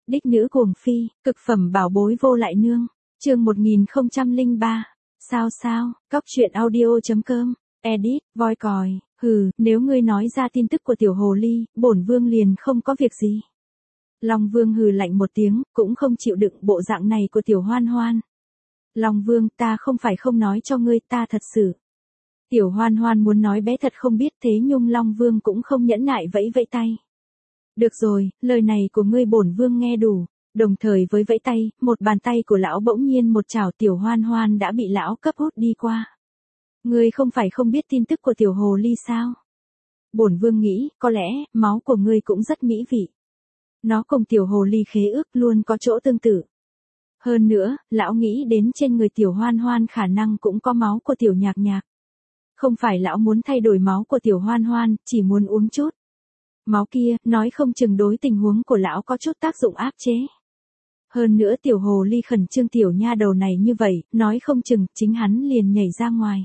Đích nữ cuồng phi, cực phẩm bảo bối vô lại nương. Chương 1003. Sao, cóc truyện audio.com, edit, voi còi, nếu ngươi nói ra tin tức của tiểu hồ ly, bổn vương liền không có việc gì. Long Vương hừ lạnh một tiếng, cũng không chịu đựng bộ dạng này của tiểu Hoan Hoan. Long Vương, ta không phải không nói cho ngươi, ta thật sự. Tiểu Hoan Hoan muốn nói bé thật không biết, thế nhưng Long Vương cũng không nhẫn nại vẫy vẫy tay. Được rồi, lời này của ngươi bổn vương nghe đủ. Đồng thời với vẫy tay, một bàn tay của lão bỗng nhiên một chảo tiểu Hoan Hoan đã bị lão cấp hút đi qua. Ngươi không phải không biết tin tức của tiểu hồ ly sao? Bổn vương nghĩ, có lẽ, máu của ngươi cũng rất mỹ vị. Nó cùng tiểu hồ ly khế ước luôn có chỗ tương tự. Hơn nữa, lão nghĩ đến trên người tiểu Hoan Hoan khả năng cũng có máu của tiểu Nhạc Nhạc. Không phải lão muốn thay đổi máu của tiểu Hoan Hoan, chỉ muốn uống chút. Máu kia, nói không chừng đối tình huống của lão có chút tác dụng áp chế. Hơn nữa tiểu hồ ly khẩn trương tiểu nha đầu này như vậy, nói không chừng, chính hắn liền nhảy ra ngoài.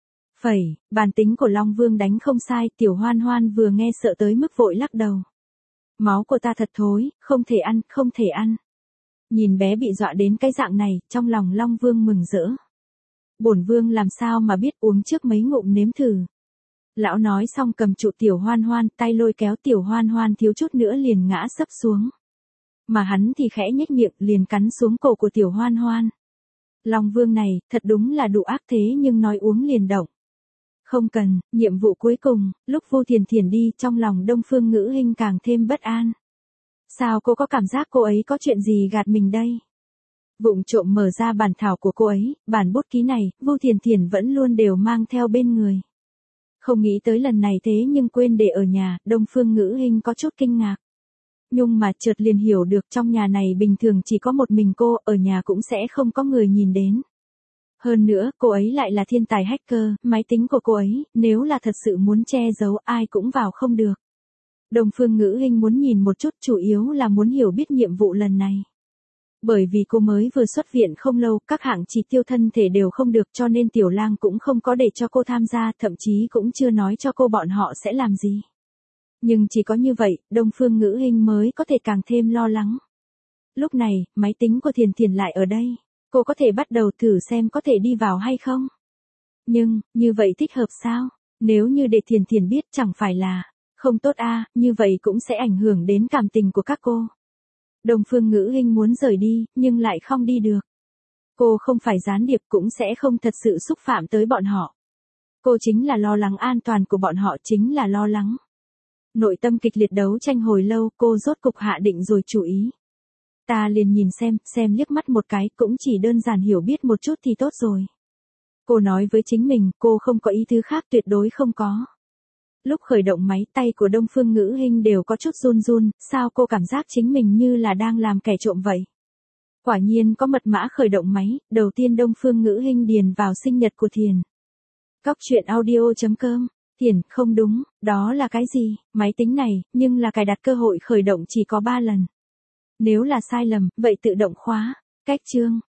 Bản tính của Long Vương đánh không sai, tiểu Hoan Hoan vừa nghe sợ tới mức vội lắc đầu. Máu của ta thật thối, không thể ăn. Nhìn bé bị dọa đến cái dạng này, trong lòng Long Vương mừng rỡ. Bổn vương làm sao mà biết, uống trước mấy ngụm nếm thử. Lão nói xong cầm trụ tiểu Hoan Hoan, tay lôi kéo tiểu Hoan Hoan thiếu chút nữa liền ngã sấp xuống. Mà hắn thì khẽ nhếch miệng liền cắn xuống cổ của tiểu Hoan Hoan. Long Vương này, thật đúng là đủ ác thế nhưng nói uống liền động. Không cần, nhiệm vụ cuối cùng, lúc Vu Thiền Thiền đi trong lòng Đông Phương Ngữ Hinh càng thêm bất an. Sao cô có cảm giác cô ấy có chuyện gì gạt mình đây? Vụng trộm mở ra bản thảo của cô ấy, bản bút ký này, Vu Thiền Thiền vẫn luôn đều mang theo bên người. Không nghĩ tới lần này thế nhưng quên để ở nhà, Đông Phương Ngữ Hinh có chút kinh ngạc. Nhưng mà chợt liền hiểu được trong nhà này bình thường chỉ có một mình cô, ở nhà cũng sẽ không có người nhìn đến. Hơn nữa, cô ấy lại là thiên tài hacker, máy tính của cô ấy, nếu là thật sự muốn che giấu ai cũng vào không được. Đông Phương Ngữ Hinh muốn nhìn một chút, chủ yếu là muốn hiểu biết nhiệm vụ lần này. Bởi vì cô mới vừa xuất viện không lâu, các hạng chỉ tiêu thân thể đều không được cho nên Tiểu Lang cũng không có để cho cô tham gia, thậm chí cũng chưa nói cho cô bọn họ sẽ làm gì. Nhưng chỉ có như vậy, Đông Phương Ngữ Hinh mới có thể càng thêm lo lắng. Lúc này, máy tính của Thiền Thiền lại ở đây. Cô có thể bắt đầu thử xem có thể đi vào hay không? Nhưng, như vậy thích hợp sao? Nếu như để Thiền Thiền biết chẳng phải là không tốt như vậy cũng sẽ ảnh hưởng đến cảm tình của các cô. Đông Phương Ngữ Hinh muốn rời đi, nhưng lại không đi được. Cô không phải gián điệp cũng sẽ không thật sự xúc phạm tới bọn họ. Cô chính là lo lắng an toàn của bọn họ, chính là lo lắng. Nội tâm kịch liệt đấu tranh hồi lâu, cô rốt cục hạ định rồi chủ ý. Ta liền nhìn xem liếc mắt một cái, cũng chỉ đơn giản hiểu biết một chút thì tốt rồi. Cô nói với chính mình, cô không có ý thứ khác, tuyệt đối không có. Lúc khởi động máy, tay của Đông Phương Ngữ Hinh đều có chút run, sao cô cảm giác chính mình như là đang làm kẻ trộm vậy? Quả nhiên có mật mã khởi động máy, đầu tiên Đông Phương Ngữ Hinh điền vào sinh nhật của Thiền. Cóc truyện audio.com, Thiền, không đúng, đó là cái gì? Máy tính này, nhưng là cài đặt cơ hội khởi động chỉ có 3 lần. Nếu là sai lầm, vậy tự động khóa. Cách chương,